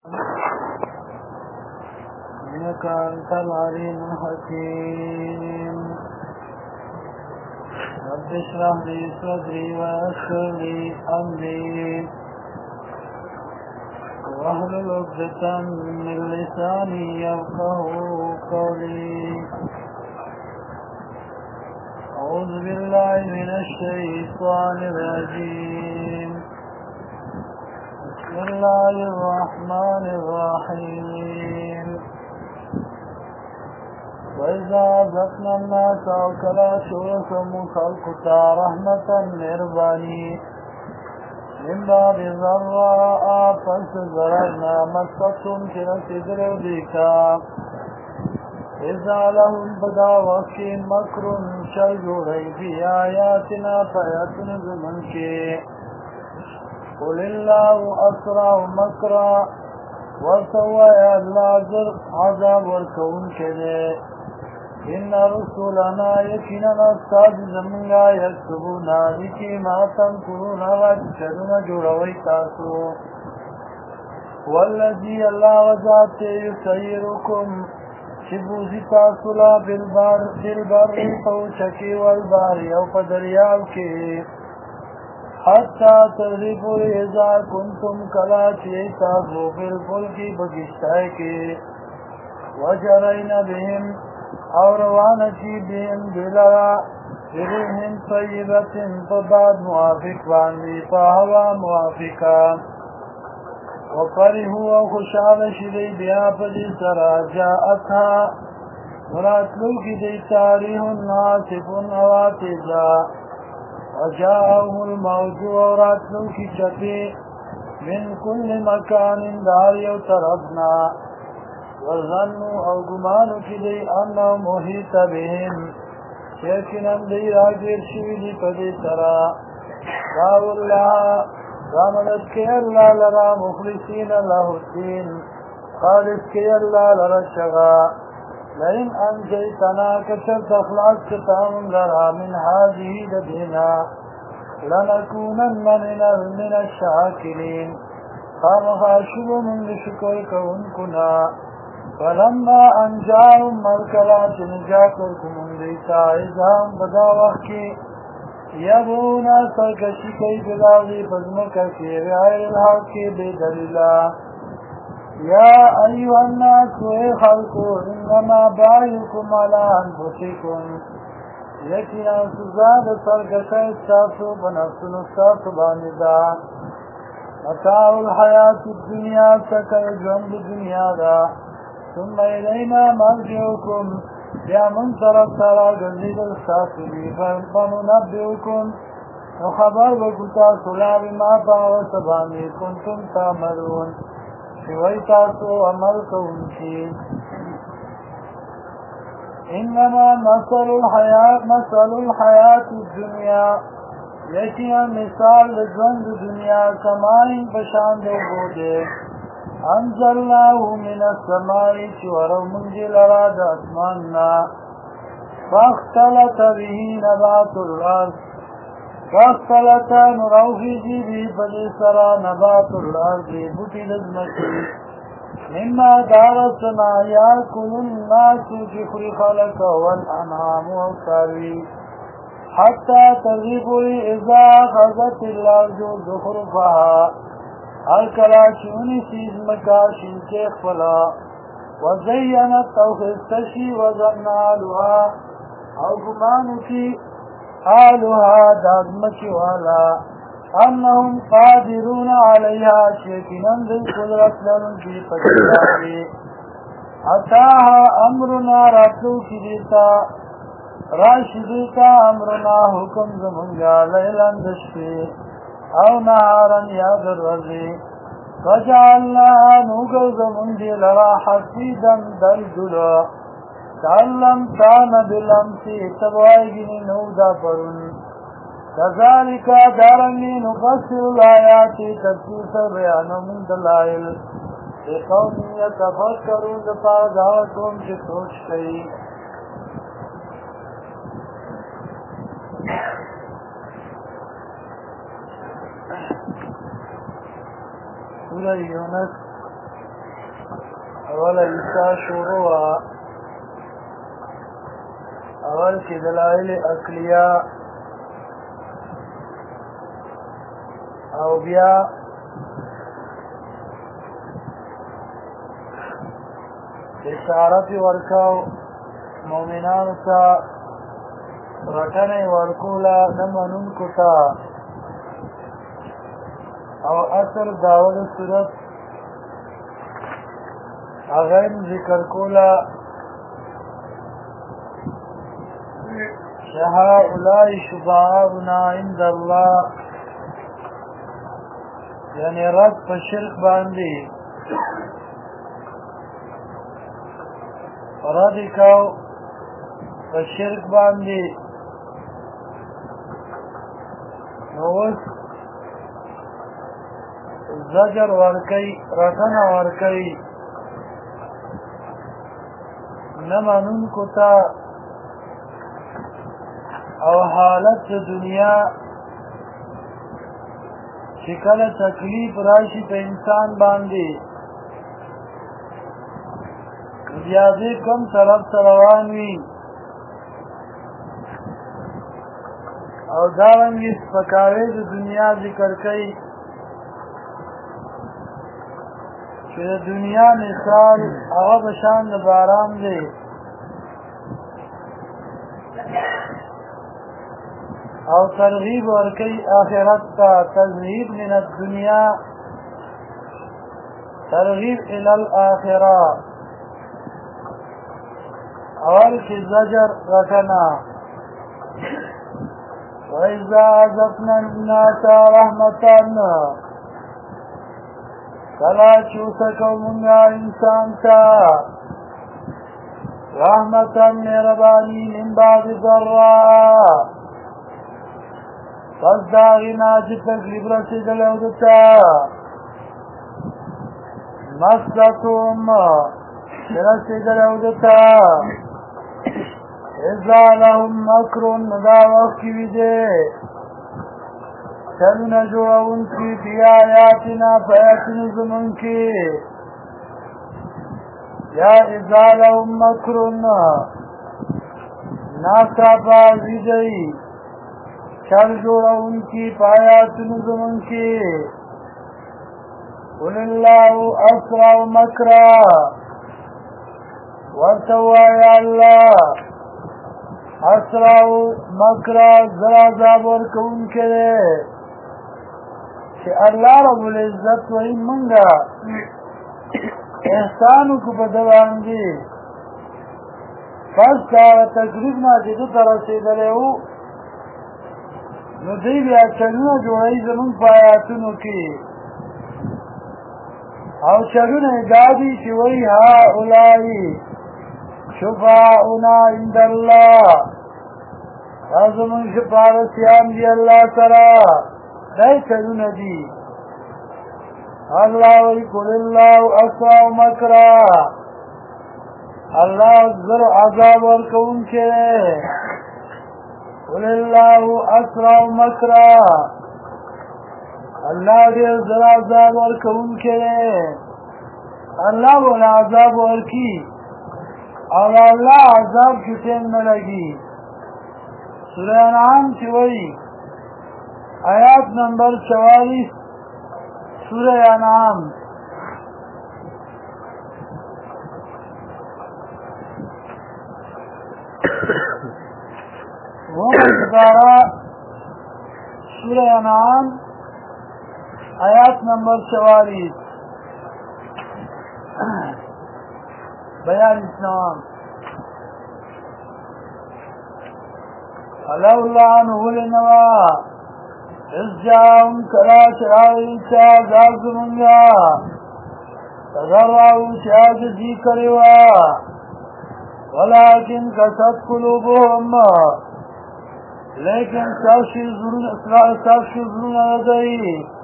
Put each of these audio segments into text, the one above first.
إنك أنت العليم الحكيم. رب اشرح لي صدري ويسر لي أمري واحلل عقدة من لساني يفقهوا قولي. أعوذ بالله من الشيطان الرجيم. بسم الله الرحمن الرحيم. وإذا أذقنا الناس وكلاشوكم خلقتا رحمة مهرباني من باب ضراء فاستزرعنا مستهم كرسدر بيكا إذا لهم بدا وكي مكر شجري في آياتنا فيأتن زمنكي قل الله أسرع مكرا وسوى الله عذاب وركون كده إن رسولنا يكينا أستاذ زمنا يكتبون لكي ما تنكرون وتشدون جروي تاسو والذي الله وجعت يسيركم شبوزي تاسولا بالبر فوشكي والبار أو فدرياوكي حتى تغربوا إذا كنتم كلاتي تاسو بالفلك بگشتائكي وجرين بهم اور روانتی بهم بلا ريح طيبة فبعد موافق باندي فهوا موافقا وفرحوا وخشال شدي بها فدي سرا جاءتها مراتلوك دي تاريخ ناصف نواتجا وجاءهم الموت وراتلوك شفي من كل مكان داري وتربنا وظنوا او گمانو کی دی انهم محیط بهم یقینا دی راگیر شوی دی پدی سرا دعو اللہ رامدد کے اللہ لرا مخلصین اللہ الدین خالص کے اللہ لرا شغا لئن انجیتنا کچر تخلاص کتام لرا من هذه لدینا لنکونن من الشاکرین خامخاشب من شکر کونکنا فلما انجاهم مرکلات نجاکرکم اندیتا ازام بدا وقتی یبونا سرکشی کئی بلاغی فزمکا کی غیر الحق کی بیدلیلا یا ایوہ الناس وی خلقو انما بائیکم علا انفسکم یکینا سزاد سرکشی استاسو بنفسن استاسو بانددا متاع الحیات الدنیا سکر جنب دنیا دا ثم إلينا مرجعكم يا من ترى جزيد السافلين فننبئكم وخبر بكتا صلا بما فعل سباني كنتم تعملون شويتاسو عملكم شيء إنما مثل الحياة الدنيا يكي مثال لجوند الدنيا كماء بشان دو بوده انزلناه من السماء چورو منجل راد اسماننا فاختلط به نبات الارض فاختلط نروفی جی بھی بلی سرا نبات الارض بوٹی لزمکی مما دارتنا یاکل الناس جخری خلق والانعام والساوی حتى تغیبوی اذا خذت الارض زخرفها هر کلا چونی سیز مکاشن کے خفلا وزینت او خستشی وزن آلوها او گمانو کی آلوها دازمکی والا انہم قادرون علیها شیکنن دل قدرت لن کی پتیاتی اتاها امرنا راتلو کی دیتا راشدیتا امرنا حکم زمنگا لیلن دشتی او نهارا یاد الرزی فجعلناها نوگل زمندی لرا حسیدا دلدلا تعلم تان بالامسی تبوائگنی نودا پرن كذلك دارنگی نفسر الآیات تفسیر بیانمون دلائل لقوم یتفکرون دپار دعوتون چه سوچ کئی سورہ یونس اول ایسا شروع اول کی دلائل اقلیه او بیا اشارت ورکاو مومنانو تا رټنې ورکولا نمنونکو تا او اثر داود صورت اغیم ذکر کولا هؤلاء شفعاؤنا عند الله یعنی رد په شرک باندې رد کاو په شرک باندې نو اوس زجر ورکوي رټنه ورکوي نه منونکو ته او حالت دنیا چې کله تکلیف راشي په انسان باندې بیا دې کوم طرف ته روان وي او دارنګې سپکاوی د دنیا ذکر کوي چې د دنیا مثال هغه په شان د باران دی او ترغیب ورکی آخرت تا تذهیب من الدنیا ترغیب الى الاخرہ اول کی زجر رکنا وَإِذَا عَذَقْنَا النَّاسَ رَحْمَةً کلا چوسکو منگا انسان تا رحمةً مہربانی من بعد ضراء پس داغینا چی تکلیف رسیدل اودتا مستتم رسیدل اودتا اذا لهم مکرن دا وقت کی ویدے چلنا جوڑون کی فی آیاتنا فیاتن زمن کی یا اذا لهم مکرن ناسا بازی جئی چل جوڑون کی پایاتن زمن کی قل اللہ اسرع مکرا ورتوا یا اللہ اسرع مکرا ذرا زابر کون کرے کہ اللہ رب العزت وہی منگا احسانو کو بدوان دی پس کارا تقریب ما جدو ترسی دلے ہو نو دی بیا چلونه جوړی زمون پایاتونو کې او چلونه دادی چې وی هؤلاء شفاعنا عند الله زمون شفاعتیان دی الله تعالی دای چلونه دی الله وی قل الله اسرع مکرا الله زر عذاب ورکون کې قل اللہ اسرع مکرا اللہ دیر ذرا عذاب ورکون کرے اللہ بولا عذاب ورکی اور اللہ عذاب کی ٹیم نہ لگی سورہ انعام کی وہی آیات نمبر 44 سورہ انعام سورہ انعام آیات نمبر 44 بیان اسلام لولا عنه لنوا اذ جاءهم کلا چرائی عذاب منگا تضرعوا عاجزی کروا ولكن قست قلوبهم لیکن سرشی ظلون ردئی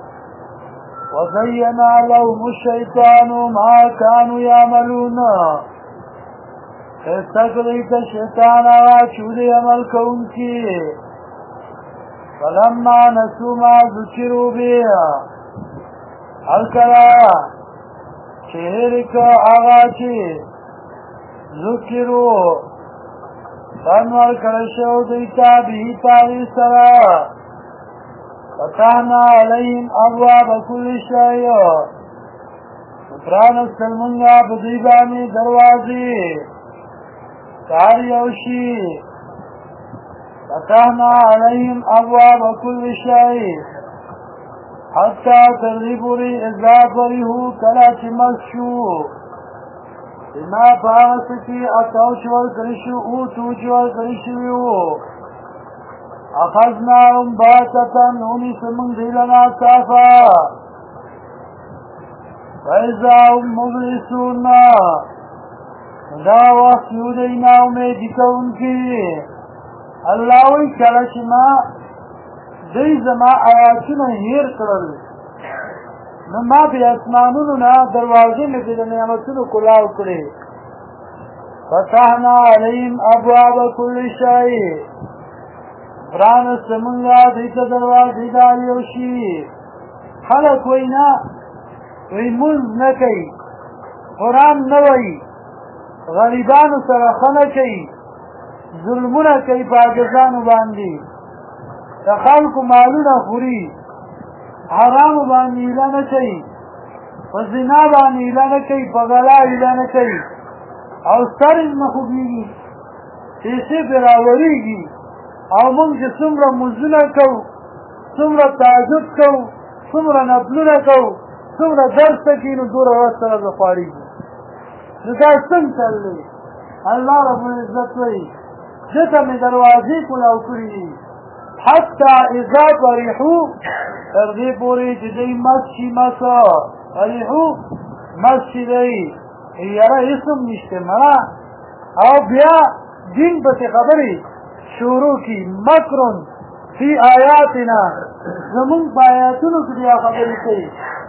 وزینا لهم الشیطان ما كانوا يعملون استقریت شیطان آغا چولی عمل کون کی فلما نسو ما ذکروا بها الکلا شهرک آغا چه ذکرو تنور کرشو دیتا بی تاغی سرا فتحنا علیهم ابواب کل شیء پرانستل منگا بدیبانی دروازی کار یوشی فتحنا علیهم ابواب کل شیء حتی ترغیبوری اضافریہو کلا چمکشو بما پاغسکی اتوش والکرشو اوتوش والکرشویو اخذناهم باتتا نونی سمن دیلنا صافا فیضا هم مبلسون دا وقت یودینا امیدی کون کی اللہوی کلش ما دی زما آیاتنا هیر کرل نما پی اسمانونو نا دروازی میں پی نعمتونو کلاو کرے فتحنا علیهم ابواب کل شیء پرانست منگا دیتا دروازی داریوشی خلق وینا وی منز نکی قرآن نوی غریبانو سرخنه کی ظلمونه کی پاکستانو باندی دا خلقو مالونه خوری حرامو باندې ایله نه کوي په زنا باندې ایله نه کوي په غلا ایله نه کوي او سر یې نه خوږېږي پیسې پرې راوریږي او موږ چې څومره مونځونه کوو څومره تهجد کوو څومره نفلونه کوو څومره درس ته کښېنو دومره ورځ سره زخواړېږي نو دا څنګه چل دی الله ربالعزت وایي ځکه مې دروازې کلاو کړي دي حتی اذا فرحو تر دې پورې چې دوی مست شي مسا فرحو مست شي دی یاره اسم نشته مړه او بیا دین پسې خبرې شروع کړي مکرون فی آیاتنا زمونږ په آیاتونو کې بیا خبرې کوي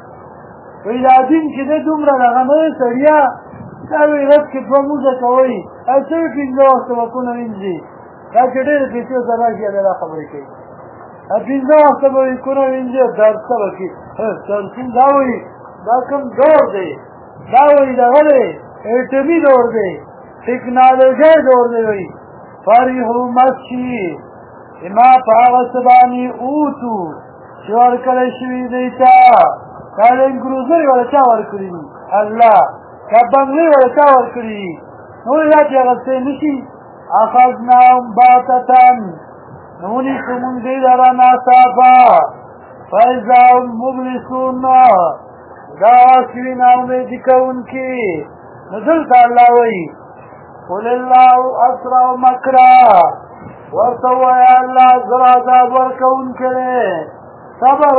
وایي دا دین چې دی دومره دغه نه دی سړیا دا وایي ورځ کې دوه مونځه کوئ او څه یې پنځه وخته وکونه وینځي دا چې ډېرې پیسې سره راشي دا خبرې کوي پنځه وخته به وي کونه وینځي درس به کوي درسون دا وایي دا کوم دور دی دا وایي دغه دی ایټمي دور دی ټکنالوژۍ دور دی وایي فرحو مسشي ما په هغه څه باندې اوتو چې ورکړی شوي دی ته دا لینکروزۍ وله چا ورکړي دي الله دا بنګلې وله چا ورکړي دي نو دا چې اخیستی نه شي اخذناهم باتتن نونی سمون دی لرا ناصافا فیضا هم مبلسون دا واسوی نامیدی کون کی نزلتا اللہ وی قل اللہ اسرع مکرا ورطویا اللہ زرازاب ورکون کرے صبر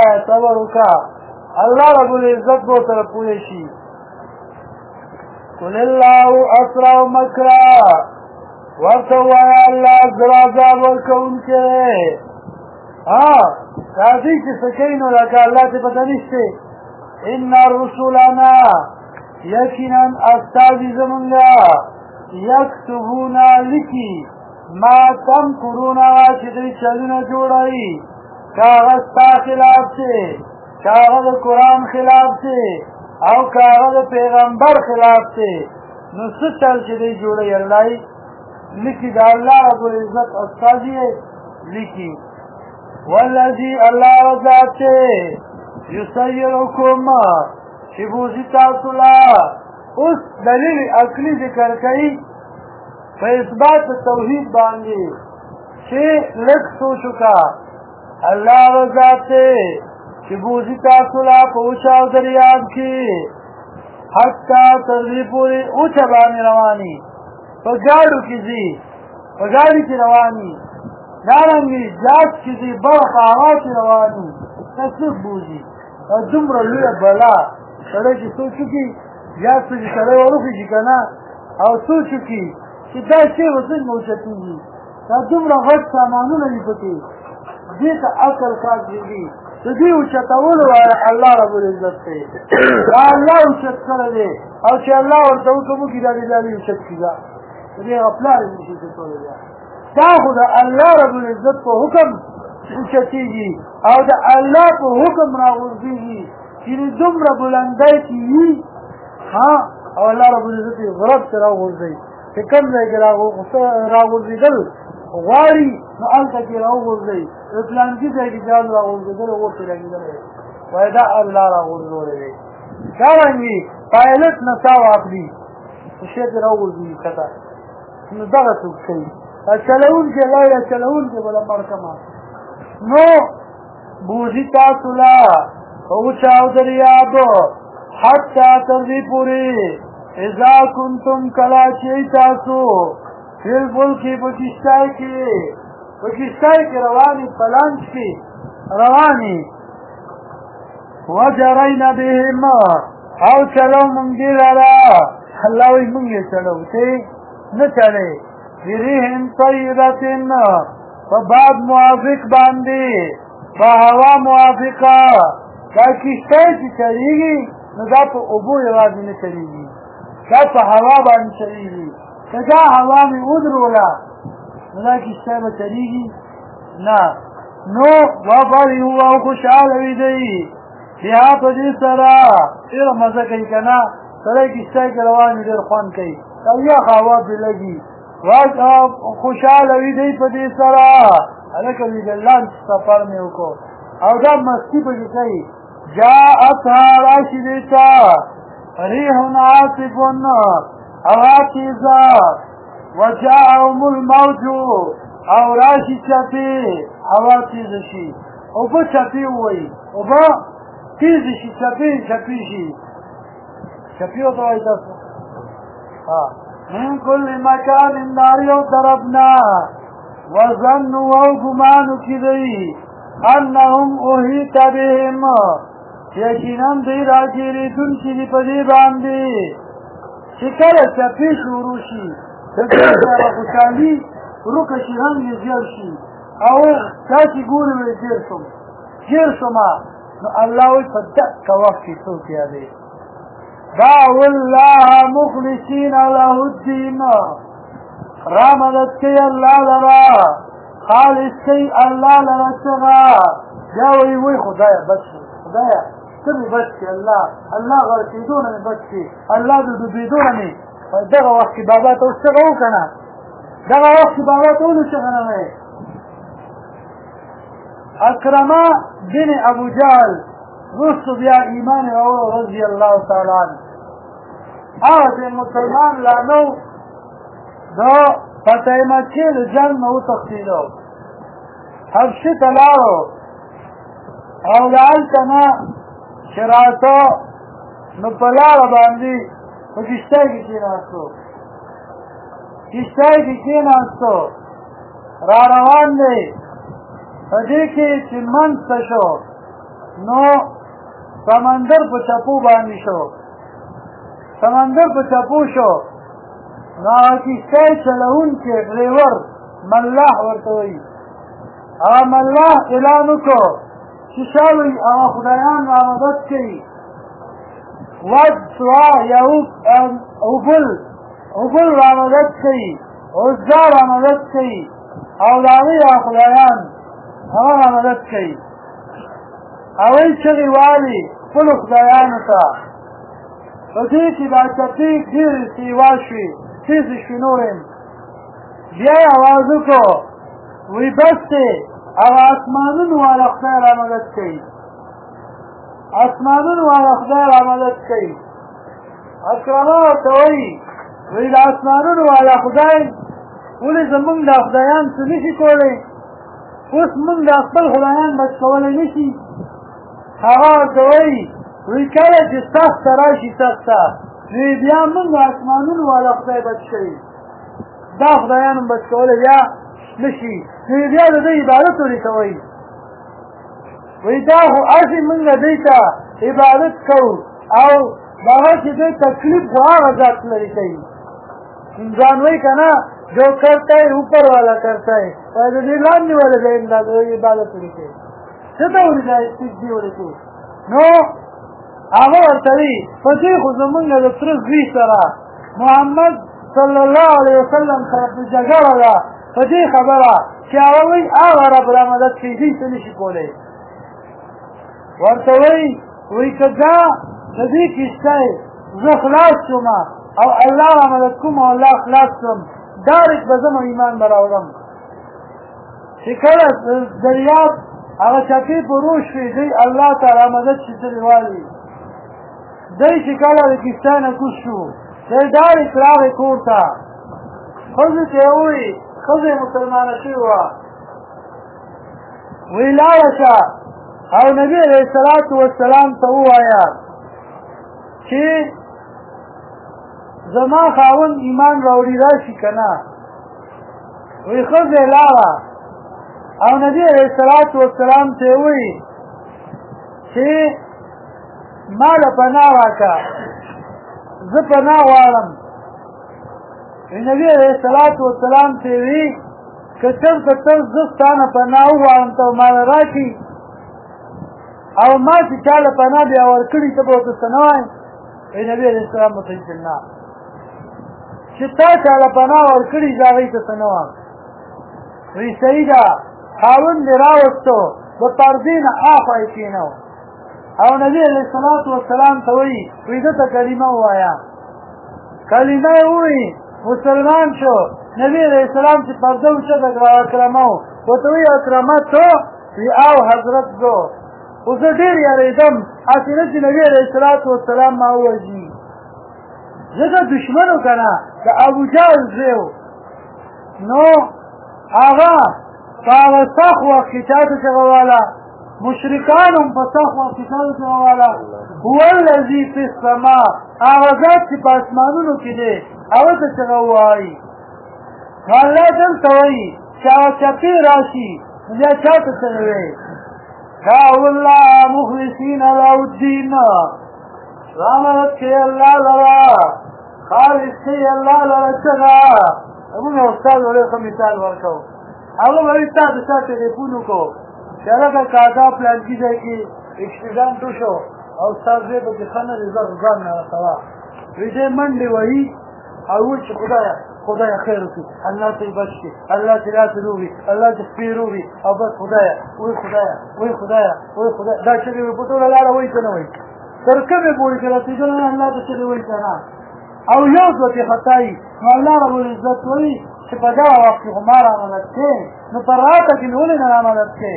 کا اللہ رب العزت بو طرف پویشی قل اللہ اسرع مکرا ورطویا اللہ زرازاب ورکون کرے راضی چی سکینو لکا اللہ تی پتہ نشتے ان رسولنا یقینا استازی زمانگا یکتبونا لکی ما تمکرونا چی چلونا جوڑائی کاغذ تا خلاف سے کاغذ قرآن خلاف سے او کاغذ پیغمبر خلاف سے نو ستل چی جوڑائی اللہ لکی دا اللہ رب العزت استازی ہے لکی والذی اللہ رضات سے یسیرکم شبوزی تاثلا اس دلیل عقلی ذکر کئی فی اثبات توحید بانگی چھ لکھ سوچکا اللہ رضات سے شبوزی تاثلا پوچھا دریاب کی حتی ترغیب پوری اوچھا بانی روانی پگاڑو کی زی پگاڑی کی روانی دارنگی جاس کی زی برخ آغا کی روانی تصف بوزی دمرا لویا بلا سڑے کی سوچو کی جاس کی سڑے وروخی جی کنا او سوچو کی چی دا شی وزن موچتی جی دا دمرا غد سامانو نلی پتی دیتا اکل کاک جیگی تو دی اوچتاولو آیا اللہ رب العزت سے دا اللہ اوچت کردے او چی اللہ ورطاو کمو کی دا دی اوچت کی دا دې غفلار نشي کولای دا خو د الله رب العزت په حکم اوچتېږي او د الله په حکم راغورځېږي چې دومره بلندۍ کې وي او الله رب العزت غرب ته راوغورځوي چې کوم ځای کې راوغورځېدل غواړي نو هلته کې راوغورځوي د پلانکي ځای کې ځان راوغورځېدل ورته لګېدلی وایي دا الله راغورځولی دی دارنګې پایلټ نڅا واخلي چې شی ترې راوغورځوي ښکته نو دغه څوک کوي چلوونکی غیر چلوونکی بله مړ کړمه نو بوځي تاسو له وچاو دریاب حتی تر دې پورې اذا کنتم کله چې تاسو فی الفلک په کشتۍ کې روانې په لانچ کې روانې وجرین بهم او چلو مونږ دې لره الله وایي مونږ یې چلو ته نه چلې بریح طیبة په باد موافق باندې په هوا موافقه دا کشتۍ چې چلېږي نو دا په اوبو یوازې نه چلېږي دا په هوا باندې چلېږي که دا هوا مې ودروله نو دا کشتۍ به چلېږي نه نو وفرحوا او خوشحاله وي دی بیا په دې سره ډېره مزه کوي که نه سړی کشتۍ کې روان وي ډېر خوند کوي او یخ هوا پرې لګي خوشحاله وي دی په دې سره هلکه وي د لانچ سفر مې وکړو او دا مستي پکې کوي جاءتها راشي دې ته ریح عاصف هوا تیزه وجاءهم الموج او راشي چپې هوا تیزه شي اوبه چپې ووایي اوبه تیزه شي چپې شي چپې ورته وایي تاسو من كل مكان نار یو طرفنا وظنوا او ګمانو کې دی انهم احیط بهم یقینا دوی راګېرېدونکي دي په دې باندې چې کله چپې شروع شي د دې سره خوشحالي ورکه شي رنګ یې زیړ شي او تاسې ګورئ وایي تېر شومه نو الله وایي په دقه وخت کې څوک یادوي دعوا الله مخلصین له الدین را مدد کوي الله لره خالص کوي الله لره څنګه بیا وایي خدایه بس شي خدایه ته مې بس کړې الله غلطېدو نه مې بس کړې الله د ډوبېدو نه مې دغه وخت کې بابا ته اوس څنګه وکړه نه دغه وخت کې بابا ته ولې څنګه نه وایې اکرمه بن ابو جهل رستو بیا ایمان راوړو رضی الله تعالی عنه هغه چې مسلمان لا نه و د فتح مکې د جنګ نه وتښتېدو حبشې ته لاړو او د هلته نه چې راته نو په لاره باندې په کشتۍ کې کېناستو را روان دی په دې کې چې منځ ته شو نو سمندر په چپو باندې شو نو هغه کشتۍ چلوونکی ډریور ملاح ورته وایي هغه ملاح اعلان وکړو چې شا وایي هغه خدایان را مدد کوي ود سوا یعوق هبل را مدد کوي عزا را مدد کوي او د هغوی خدایان هغه را مدد کوي هغوی چغې والي خپلو خدایانو ته په دې کې دا چپې ډېرې سیوا شوې تیزې شوې نورې بیا یې اواز وکړو وایي بس دی هغه اسمانونو والا خدای را مدد کوي اکرمه ورته وایي د اسمانونو والا خدای ولې زمونږ دا خدایان څه نه شي کولی اوس مونږ دا خپل خدایان بچ کولی نه شي هغه ورته وایي کله چې سخته راشي سخته نو بیا مونږ اسمانونو والا خدای بچ کوي دا خدایان هم بچ کولی بیا نه شي نو بیا د دوی عبادت ولې کوئ وایي دا خو هسې مونږ دوی ته عبادت کوو او هغه چې دوی تکلیف خو هغه ذات لري کوي انسان وایي که نه جو کرتا ہے اوپر والا کرتا ہے لاندې والا د عبادت ولې کوي څه ته ولې دا سجدې ولې کوي نو هغه ورته وایي په دې خو زمونږ د تره زوی سره محمد صلی الله علیه وسلم سره جګړه ده په دې خبره چې هغه وایي هغه رب را مدد کوي دوی څه نه شي کولی ورته وایي که دا د دې کشتۍ زه خلاص شوم او الله را مدد کوم او الله خلاص شوم ډایرکټ به زه ایمان به راوړم چې کله دریاب هغه چپې په روش وي دی الله تعالی مدد چې ترې والي دی چې کله د کښتۍ نه کوز شو دی ډایرکټ راغی کور ته ښځې ته یې ووایي ښځه یې مسلمانه شوې وه وی لاړه شه او نبي علیه الصلاة والسلام ته ووایه چې زما خاوند ایمان راوړي راشي که نه وی ښځه یې لاړه او نبي علیه الصلاة والسلام ته یې ووایي چې ما له پناه راکړه زه پناه غواړم نبي علیه الصلاة والسلام ته یې وي که چېرته ته زه ستا نه پناه وغواړم ته ماله راکړي او ما چې چا له پناه بیا ورکړي ته به ورته څه نه وایم نبي علیه السلام ورته وایي چې نه چې تا چا له پناه ورکړي زه هغوی ته څه نه وایم وایي صحیح ده خاوند دې راوستو د پردې نه اخوا یې کېنو او نبي علیه الصلاة والسلام ته وایي وایي ده ته کلمه ووایه کلمه یې ووایي مسلمان شو نبی علیہ السلام چې پرده اوچته کړه اکرمه ورته وایي اکرمه تو وی او حضرت زو خو زه ډېر یارېدم هسې نه چې نبي علیه الصلاة والسلام ما ووژني ځکه دشمن و که نه د ابوجهل زوی و نو هغه په هغه سخت وخت کې چا ته چغه واله مشرکان هم په سخت وخت کې چا ته چغه واله هو الذي فی السماء هغه ذات چې په اسمانونو کې دی هغه ته چغه ووایي نو الله دلته وایي چې هغه چپې راشي نو بیا چا ته څه وایي دعوا الله مخلصین له الدین رامدد کوي الله لره خالص کوي الله لره چغه موږ یو استاد ولې ښه مثال ورکوو هغه به وایي تا د چا ټلیفون وکړو چې هلکه کاکا پلانکي ځای کې اکسیډنټ وشو او ستا زوی پکې ښه نه دی زه ځان نه رسوه وایي دی منډې وهي او وایي چې خدایه خیر وکړي الله ته یې بچ کړي الله چې داسې روغي الله چې سپې روغي او بس خدایه وایي خدایه دا چغې وایي په ټوله لاره وایي که نه وایي تر کومې پورې چې رسېدلی نه الله ته چغې وایي که نه او یو څوک یې خطا وي نو الله ربالعزت وایي چې په دغه وخت کې خو ما رامدد کړې نو په راته کې مې ولې نه رامدد کړې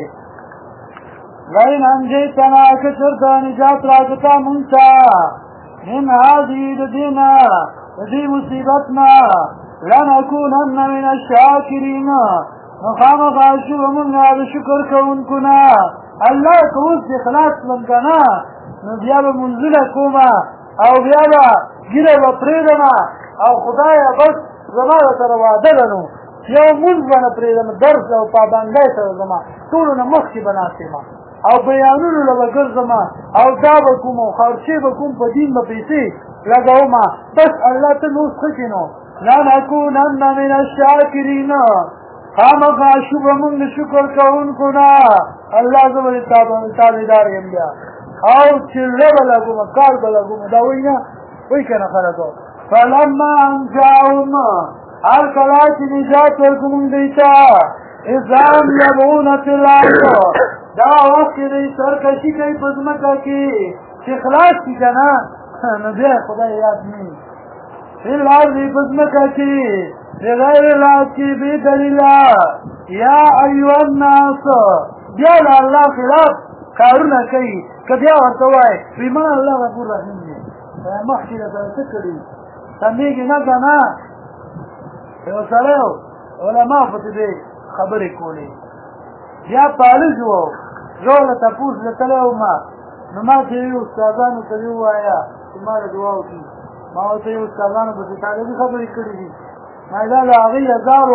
لئن انجیتنا که چېرته نجات راکړه تا مونږ ته من هذه د دې نه د دې مصیبت نه لنکونن من الشاکرین نو خامخا شو به مونږ د شکر کوونکو نه الله که اوس دې خلاص کړم که نه نو بیا به منځونه کومه او بیا به ګیره به پرېږدم او خدایه بس زما درسره وعده ده نو یو مونځ به نه پرېږدم درس او پابندۍ سره زما ټولو نه مخکې به ناست یم او بیانونو له به ګرځم او دا به کوم او خرچې به کوم په دین به پیسې لګوم بس الله ته نو اوس ښه کړي نو لنکونن من الشاکرین خامخا شو به مونږ د شکر کوونکو نه الله زه به تابعدار یم بیا او چله به لګوم کار به لګوم دا وایي نه وایي که نه خلکو فلما انجاهم هر کله چې نجات ورکړو مونږ دوی ته اذا هم یبغون فی الارض دا وخت کې دوی سرکشي کوي په ځمکه کې چې خلاص شي که نه نو بیا خدای یاد نه فی الارض په ځمکه کې بغیر الحق بې دلیله یا ایها الناس بیا د الله خلاف کارونه کوي که بیا ورته وایي وایي ما الله غفور رحیم دی مخکې درته څه کړي سمېږي نه که نه یو سړی علما پسې دې خبرې کولې بیا پالج و زه له تپوس لیکلی وم نو ما ته یې استادانو ته دې ووایه چې ما له دعا وکړي ما ورته یې استادانو پسې طالبي خبرې کړي دي ما دا د هغوی ازار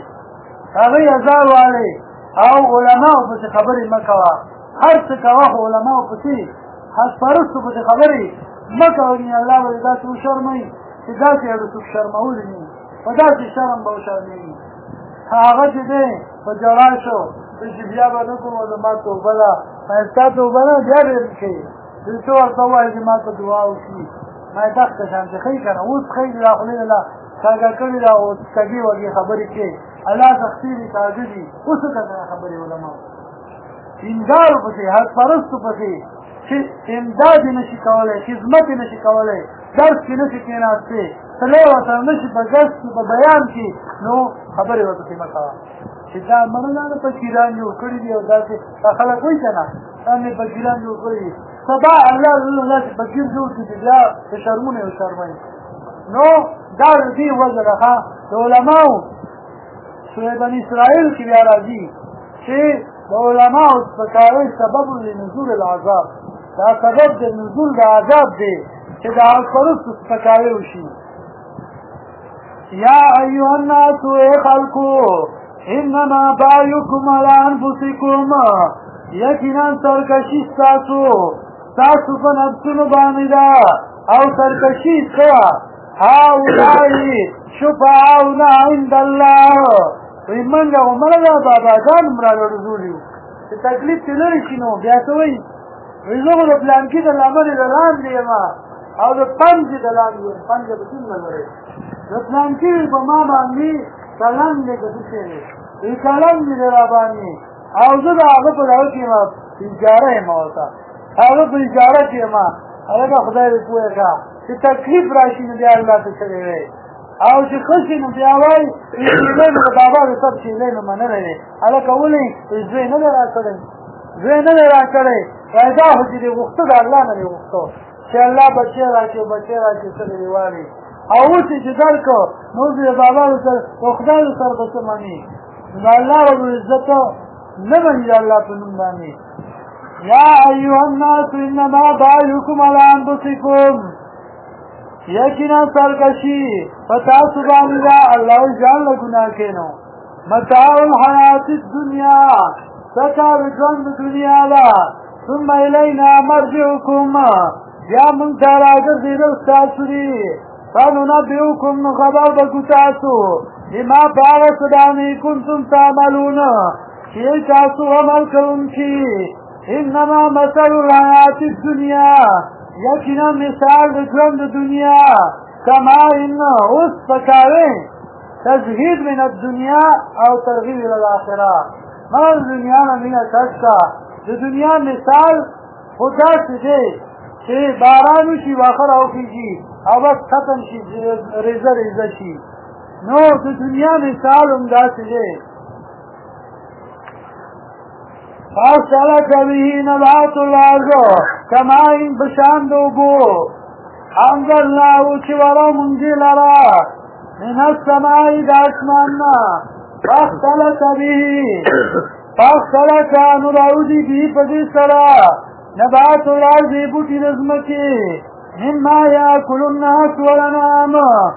والې او علماو پسې خبرې مه کوه هر څه کوه خو علماو پسې حسپرستو پسې خبرې مه کوه نې الله به دې داسې وشرموي چې داسې یو څوک شرمولی نه په داسې شرم به وشرمېږي هغه چې دی په ژړا شو چې بیا به نه کوم زما توبه ده ستا توبه نه بیا به یې کوي څه ورته ووایي چې ما ته دعا وکړي ما یې دغسې شانتې ښایي که نه اوس ښایي دا خولې نه کاږه کړي ده او کږې وږې خبرې کوي الله سختي دي کاږه دي اوس که نه خبرې علماو ټینګارو پسې حد پرستو پسې چې چې امداد یې نشي کولی، خدمت یې نشي کولی، درس کې نشي کېناستی، تلی ورته نشي په ګرس کې په بیان کې، نو خبرې ورته مه کوه چې دا مننه نه فقیران جوړ کړي دي او داسې خلک وایي که نه دا مې فقیران جوړ کړي دي، سبا الله داسې فقیر جوړ کړي چې بیا د شرمونه یې وشرموي. نو دا د دې وجه ده د علماو سوره بني اسرائیل کې بیا راځي چې د علماو سپکاوی سبب لنزول العذاب، دا سبب د نزول د عذاب دی چې د حق پرستو سپکاوی وشي. یا ایها الناس ای خلقو انما بایکم علی انفسکم، یقینا سرکشي ستاسو په نفسونو باندې ده او سرکشي څه هؤلاء شفعاؤنا عند الله، وی منگا و مرگا باباگان مرالا رزولیو چه تکلیف تی لري شي نو بیا څه وایي وی زه خو د پلانکي د لمنې د لاندې یم او د پنجې د لاندې یم، پنجه به څومره لرئ د پلانکي په ما باندې کلنګ دی که څه شی دی وی کلنګ مې دی را باندې او زه د هغه په دغه کې یم اجاره یم ورته هغه په اجاره کې یم هلکه خدای دې پوهه کړه چې تکلیف را شي نو بیا الله ته څه دی او چې خوشي نو بیا وایي شیلې نو د بابا د سب شیلې نو منلی دی هلکه ولې زوی نه دی را کړی وایي دا خو چې دې غوښته د الله نه دې غوښته چې الله بچی را کړي بچی را کړي څه دې والي او اوس یې چې درکړو نو اوس د بابا د سر او خدای د سر به څه مني نو الله ربالعزت نه مني د الله په نوم باندې. یا ایها الناس انما بایکم علی انفسکم، یقینا سرکشي په تاسو باندې ده الله جان له ګناه کینو، متاع الحیات الدنیا سکار ژوند دنیا ده، ثم الینا مرجعکم بیا موږ ته راګرځېدل ستاسو دي، فننبئکم نو خبر بکو تاسو بما په هغه څه باندې کنتم تعملون چې تاسو عمل کوونکي. انما مثل الحیات الدنیا، یقینا مثال د ژوند د دنیا کما ان اوس پکاوی تزهید من الدنیا او ترغیب الى الاخره، مال دنیا نه مینه کشکا د دنیا مثال خو داسې دی چې باران وشي واخه راوخیږي او بس ختم شي ریزه شي، نو د دنیا مثال هم داسې دی. فاصلت به نبات الارض کماء بشان د اوبو انزلناه چې ورو مونږ لرا من السماء د اسمان نه، فاختلط نو راوځي به په دې سره نبات الارض بوټي د ځمکې مما یاکل الناس والانعام،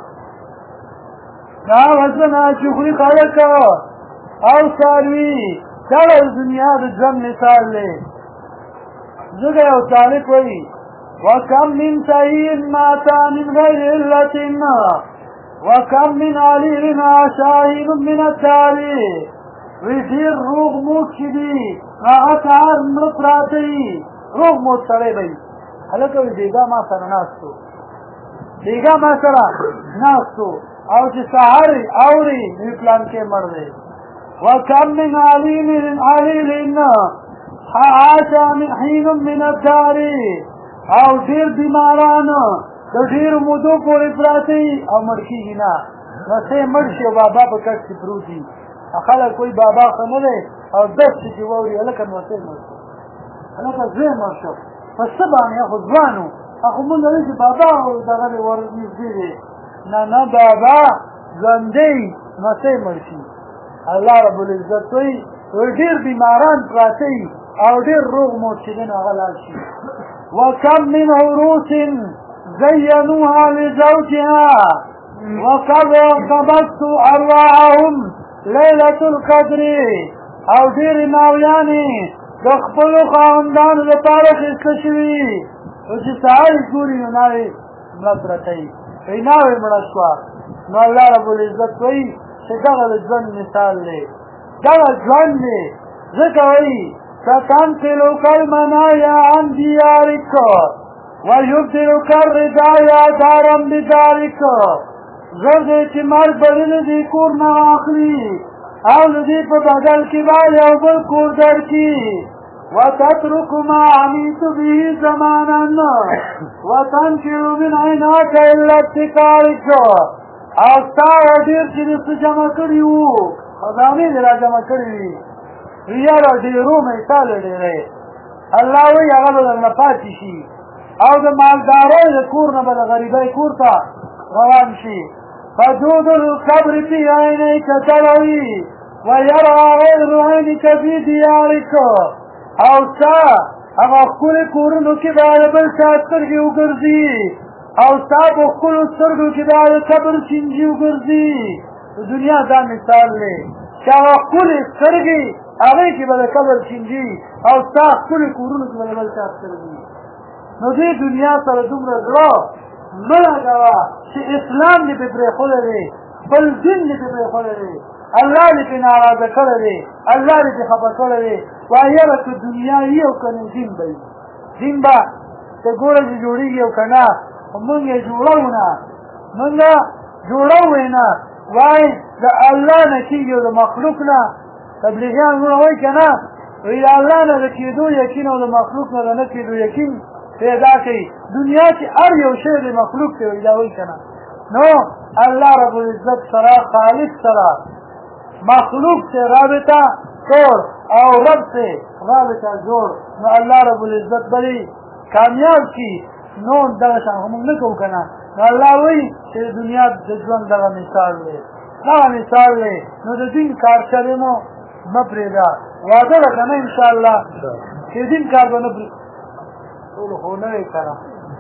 دا وزنه چې خوري خلک او څاروي، دا د دنیا د ژوند مثال دی. ځکه یو طالب وایي وکم من سعید مات من غیر علة وکم من علیل شاهین من الدار، وی ډېر روغ موټ چې دي هغه سهار مړه پراته وي، روغ موټ سړی به وي هلکه وي بېګا ما سره ناستو او چې سهار اوري وی پلانکې مړ دی. وكم من عليل عاش حين من الدار، او ډېر بیماران د ډېرو مودو پورې پراته او مړ کېږي نه، نسې مړ شي او بابا په کټ کې پروت وي، خلک کوئی بابا ښه نه دی او دس چې واوري هلکه نسې مړ شو، هلکه زوی مړ شو په څه باندې خو ځوان و خو مونږ وایو چې بابا دغه دی ورنږدې دی، نه بابا ژوندی نسې مړ شي. الله رب العزت وی ډېر بیماران پراته وي او ډېر روغ موټ چې دی نو هغه لاړ شي. وکم من عروس زینوها لزوجها وقد قبضت ارواحهم لیلة القدر، او ډېرې ناویانې د خپلو خاوندانو لپاره ښایسته شوي او چې سهار یې ګوري نو ناوې مړه پرته وي، وایي ناوې مړه شوه. نو الله رب العزت وایي چې دغه د ژوند مثال دی، دغه ژوند دی. ځکه وایي ستنقلک المنایا عن دیارک ویبدلک الردایا دارا بدارک، زر دی چې مرګ به د دې کور نه واخلي او د دې په بدل کې به یو بل کور درکړي، وتترك ما عميت به زمانا وتنكر من عيناك إلا ابتكارك استا ودیر چې دې څه جمع کړي وو خزانې دې را جمع کړي وي ریا را ډېرو مثال ډېرې الله وایي هغه به درنه پاتې شي او د مالدارۍ د کور نه به د غریبۍ کور ته روان شي فجود القبر في عينيك تلوي ويرى غير عينك في ديارك او ستا هغه ښکلي کورونو کې به د بل چا سترګې وګرځي او ستا په ښکلو سترګو کې به د قبر چینجي وګرځي د دنیا دا مثال دی چې هغه ښکلې سترګې هغې کې به د قبر چینجي او ستا ښکلي کورونو کې به د بل چا سترګې نو دې دنیا سره دومره زړه مه لګوه چې اسلام دې پې پرېښودی دی خپل دین دې پې پرېښودی دی الله دې پې ناراضه کړی دی الله دې پې خفه کړی دی وایي یاره که دنیا وي او که نه دین به وي دین به ته ګوره چې جوړېږي او که نه خو مونږ یې جوړوو نه مونږ جوړوو یې نه وایي د الله نه کېږي او د مخلوق نه تبلیغیان مونږ وایي که نه وایي د الله نه د کېدو یقین او د مخلوق نه د نه کېدو یقین پیدا کوي دنیا کې هر یو شی د مخلوق ته وایي دا وایي که نه نو الله رب العزت سره خالق سره مخلوق سے رابطہ توڑ اور رب سے رابطہ جوڑ نو اللہ رب العزت بڑی کامیاب کی نو دغه شان هم نه کو کنه نو الله وی چې دنیا د ژوند دغه مثال دی دغه مثال دی نو د دین کار چلے نو مپریدا وعده وکړه ان شاء الله چې دین کار به نه پری ټول خو نه کړه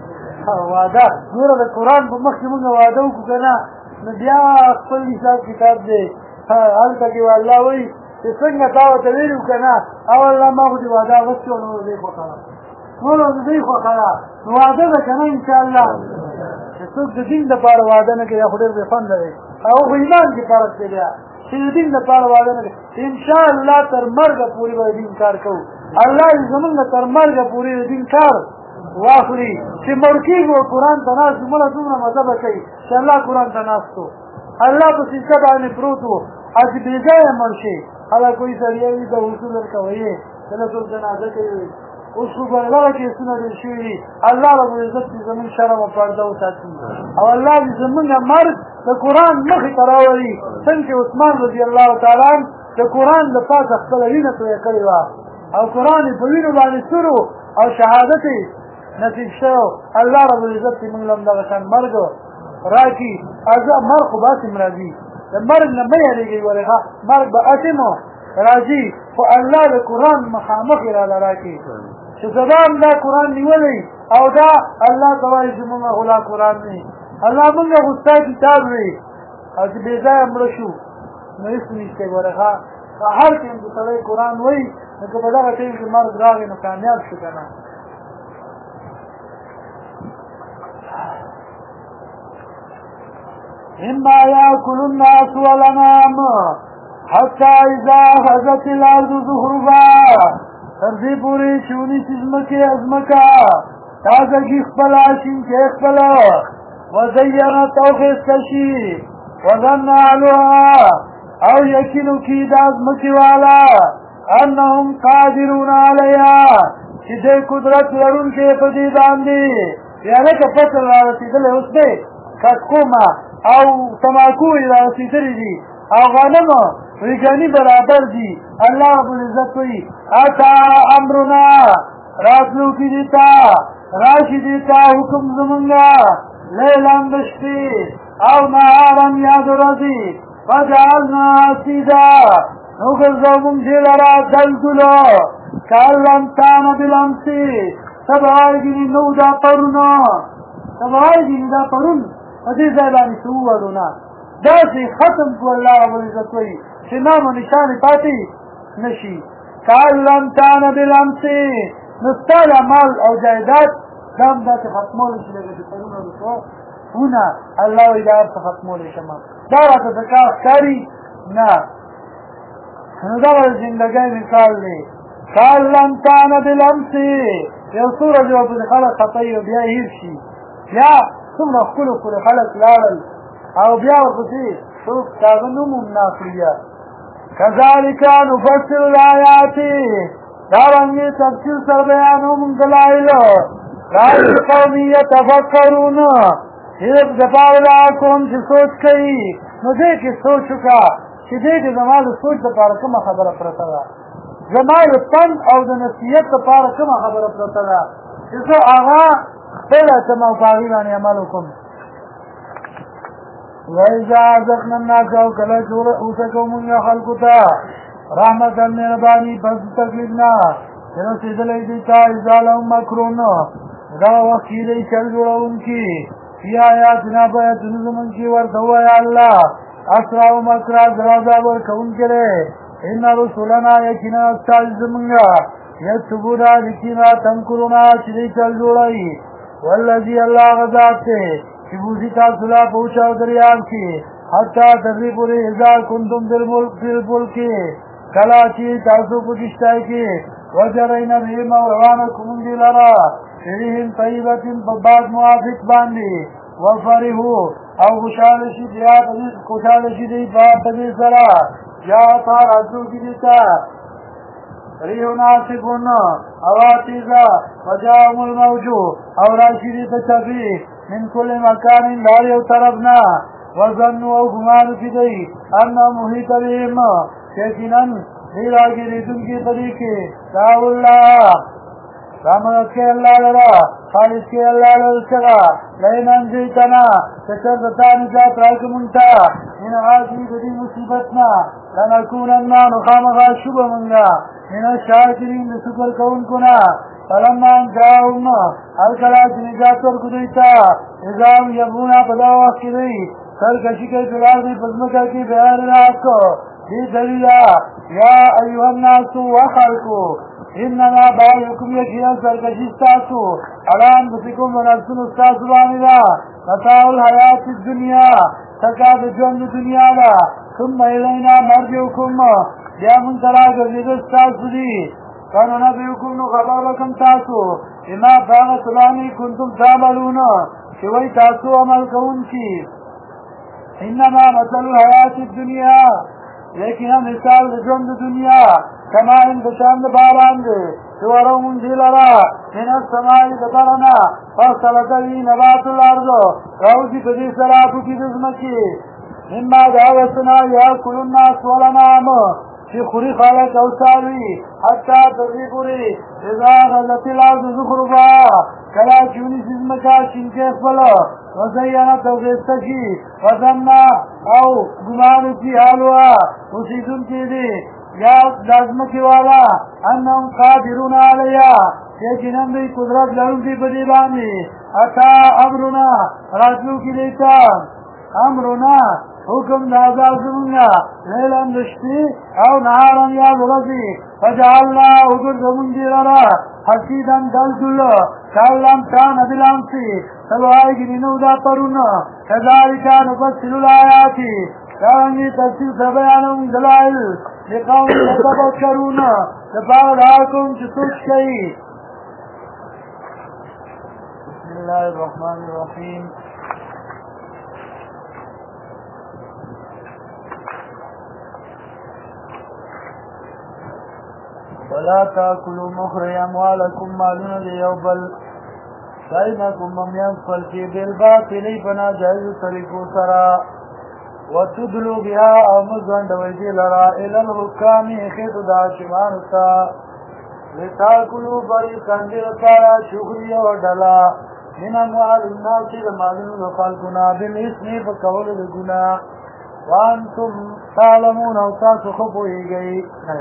وعده نور د قران په مخ کې موږ وعده وکړو کنه نو بیا خپل حساب کتاب دی هلته کې والله وایي چې څنګه تا ورته ویلي که نه او الله ما خو دې وعده اغوستې وه نو دې خوښه ده ټول د دې خوښه ده نو وعده ده که نه انشاءالله چې څوک د دین دپاره وعده نه کوي دا خو ډېر بې خونده دی او خو ایمان کې فرق دی بیا چې د دین دپاره وعده نه کوي انشاءالله تر مرګه پورې به د دین کار کوو الله دې زمونږ نه تر مرګه پورې د دین کار واخلي چې مړ کېږو قرآن ته ناست مړه دومره مزه به کوي چې الله قرآن ته ناست و الله په سیسه باندې پروت و او چې بې ځایه مړ شي هله کوئی سړی وي د اصول ورته ویې کله څوک جنازه کوي اوس خو به دغه کیسونه ډېر شوي دي الله ربالعزت دې زمونږ شرم او پرده وساتي او الله دې زمونږ مرګ د قرآن مخې ته راولي څنګه چې عثمان رضي الله تعالی عنه د قرآن د پاسه خپله وینه تویه کړې وه او قرآن یې په وینو باندې سور او شهادت یې نصیب شوی الله ربالعزت دې موږ له هم دغه شان مرګ راکړي مرګ خو باسې م راځي د مرګ نه مه یېرېږئ ورېښه مرګ به اتمو راځي خو الله د قرآن مخامخ یې راله راکړي چې سبا هم دا قرآن نیولی او دا الله ته وایي چې مونږ خو دا قرآن دی الله مونږ خو ستا کتاب دی او چې بې ځایه مړه شو نو هېڅ نشته ګورېښه هر ټیم چې سړی قرآن وایي نو که په دغه ټیم کې مرګ راغی نو کامیاب شو که نه إما يأكل الناس والأنعام حتى إذا أخذت الأرض زخرفها ترځې پورې چې ونیسي ځمکې ځمکه تازګي خپله شینکې خپله وزینت او ښایسته شي وظن اهلها او یقین وکړي دا ځمکې والا انهم قادرون علیها چې دی قدرت لرونکی په دې باندې یعنې که فصل را رسېدلی اوس دی کټکومه او تماکو یې را رسېدلي دي او غنم ریګاني برابر دي الله ربالعزت وایي اتا امرنا راتلو کې دي تا راشي دي تا حکم زمونږه لیلا د شپې او نهارا یا د ورځې فجعلنا حصیدا نو ګرځوو موږ دې لره دلدلو کان لم کان بالامس ته به وایې ګینې نو دا پرونه ته به وایې ګینې دا پرون په دې ځای باندې څه ووهلو نه داسې ختم کړو الله ربالعزت وایي چې نام و نشانې پاتې نه شي کان لم کان بالامس نو ستا دا مال او جایداد دا هم داسې ختمولی شي لکه چې پرونه ونه الله وایي دا هر څه ختمولی شمه دا راته د کار ښکاري نه نو دغه د زندګۍ مثال دی کان لم کان بالامس یو څو ورځې به پسې خلک خفه وي او بیا هېر شي بیا څومره ښکلو ښکلو خلک لاړل او بیا ورپسې څوک هغه نوم هم نه اخلي بیا کذلک نفصل الآیات دارنگی تفصیل سر بیانوم دلائل راج قومی یتفکرون صرف دپاولا کوم چې سوچ کوي نو دې کې سوچ وکړه چې دې کې زما د سوچ دپاره کومه خبره پرته ده زما د پند او د نصیحت دپاره کومه خبره پرته ده چې زه هغه خپله کړم او په هغې باندې عمل وکړم وإذا أذقنا الناس او کله چې اوسکو مونږ خلکو ته رحمتا مهرباني پس تکلیفنا چې رسېدلی دي ته اذا لهم مکرون دا وخت کې دی چل جوړونکي فی آیاتنا په آیاتونو زمونږ کې ورته ووایه الله اسرع مکره زر عذاب ورکوونکی دی ان رسولنا یقینا استاد زمونږ یکتبونا لیکي تمکرونه چې دی چل جوړوي والذي الله غذات دی چې بوزي تاسو لا په اوچه او دریاب کې حتی تغری پورې اذا کنتم بالفلک کله چې تاسو په کشتۍ کې وجرینا بهم او روانه کوم دي لرا ريحن طيبة په باد موافق باندې وفرحوا او خوشاله شي بیا خوشاله شي دی په دې سره یا تاسو دې تا ریحنا سکون اواتیزا وجاهم الموج او راشدی تشفی من كل مكان لا یو طرفنا وظنوا او گمان کی دی ان محیط بهم یقینا دیراگیریدن کی طریقے داو اللہ رحمت کے اللہ لرا خالص کے اللہ لرسگا لین انزیتنا تشر دتانی جات راک منتا من عادی بدی مصیبتنا لنکوننا نخامغا شب منگا من الشاکرین لسکر کون کنا فلما انجاؤن الکلاج نجات ورکدیتا ازام یبونا پدا وقت کی دی سرکشی کے جلال دی پزمکہ کی بیان راک کو دی دلیلہ یا ایوہ الناس وخلقو انما بايكم يكينا سرکشستاسو علام بسکم ونفسن استاسو بانیلا متاع الحیات الدنیا تکاد جند دنیا لا ثم الینا مرجعکم بیا من تراغ زیدستاسو دی کانو نبیکم نو خبر بکم تاسو اما فاغت لانی کنتم تعملون شوی تاسو عمل کون کی انما مثل الحیات الدنیا لیکن مثال جند دنیا كما ان بشان باران دي سوارو من جلرا من السماء دبرنا فصلت لي نبات الارض روزي بدي سراتو کی دزمکی مما دعوتنا يأكل الناس والانعام في خوري خالق اوساوي حتى تغيبوري اذا غلت الارض زخرفا كلا چوني سزمكا شنكي فلا وزينا توغيستكي وظنا او گمان کی حالوا وسيدن کی دي یا لازمکی والا انهم قادرون علیا یقیناً دی قدرت لرون دی بدی بانی اتا امرنا راتلو کی دیتا امرنا حکم دازا زمونگا لیلن دشتی او نهارن یا ورزی فجعلنا حکر زمون دی لرا حسیدن دلدل کاللام تان ادلامسی سلوائی گرینو دا پرون کذالکا نفصل الآیاتی کارنگی تفصیل سبیانم دلائل لقوم يتفكرون تفاعل لكم تسوش كي بسم الله الرحمن الرحيم ولا تاكلوا مخرج اموالكم مالون ليوبل بينكم مميان فلكي بالباطل بنا جائز طريقو سرا وتدلو بها او مزوان دویدی لرا الى الحکام خیط دا شمانتا لتاکلو بری کندر تارا شغلی و ڈلا من اموال الناس لمالون خلقنا بالاسمی فکول لگنا وانتم تعلمون او تاسو خبوئی گئی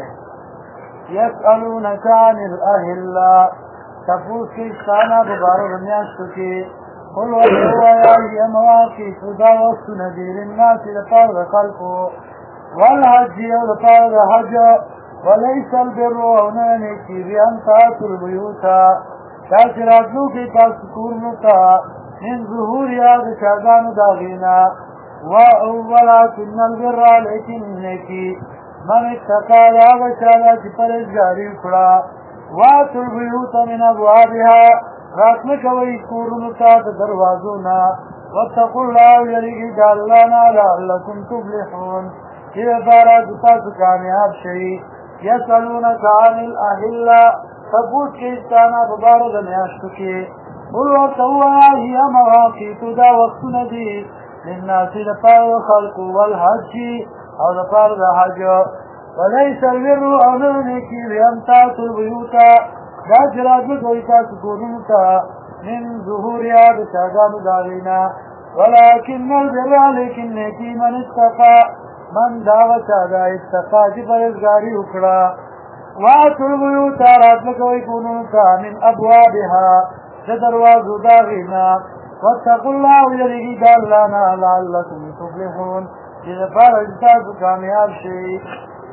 یسألونک عن الاهلا تفوس کی اشتانا ببارو رمیاشتو کی قل وَالْحُوَيَا هِيَ مَوَاقِيتُ دَا وَسْتُ نَذِيرِ النَّاسِ لَطَارَ خَلْقُ وَالْحَجِّ وَلَطَارَ حَجَّ وَلَيْسَ الْبِرُّ وَنَانِكِ بِأَنْ تَأْتُوا الْبُيُوتَ تَأْتِرَاتُوا كِي تَأْسُكُرْنُتَا مِنْ ظُهُورِهَا بِشَاغَانُ دَاغِينَا وَلَكِنَّ الْبِرَّ لَكِنْ نَكِي مَنِ اتَّقَى يَا بَشَاغَا چِپَرِز جَارِي کُڑا وَاتُوا الْبُيُوتَ مِنْ أَبْوَابِهَا راتن کوي کورونو ته د دروازونا واتقوا الله یریږي د الله نه لعلکم تفلحون چې لپاره تاسو کامیاب شئ يسألونك عن الأهلة تبوت كيستانا ببارد میاشتکی قل ورطوها هي مواقيت دا وقت ندي للناس دفار الخلق والحج او دفار دا حج وليس البر او نونيكي لأمتاتوا البيوت دا جراج دويتا سكونوتا من ظهورها بشاقان دارينا ولكن البر لكن نيكي من اتقى من دعوتا دا اتقى جبرزگاري اکڑا واتوا البيوت راتلك ويكونوتا من أبوابها دروازو داغینا واتقوا الله ویلگی دالانا لعلكم تفلحون جدفار اجتاز کامیاب شئی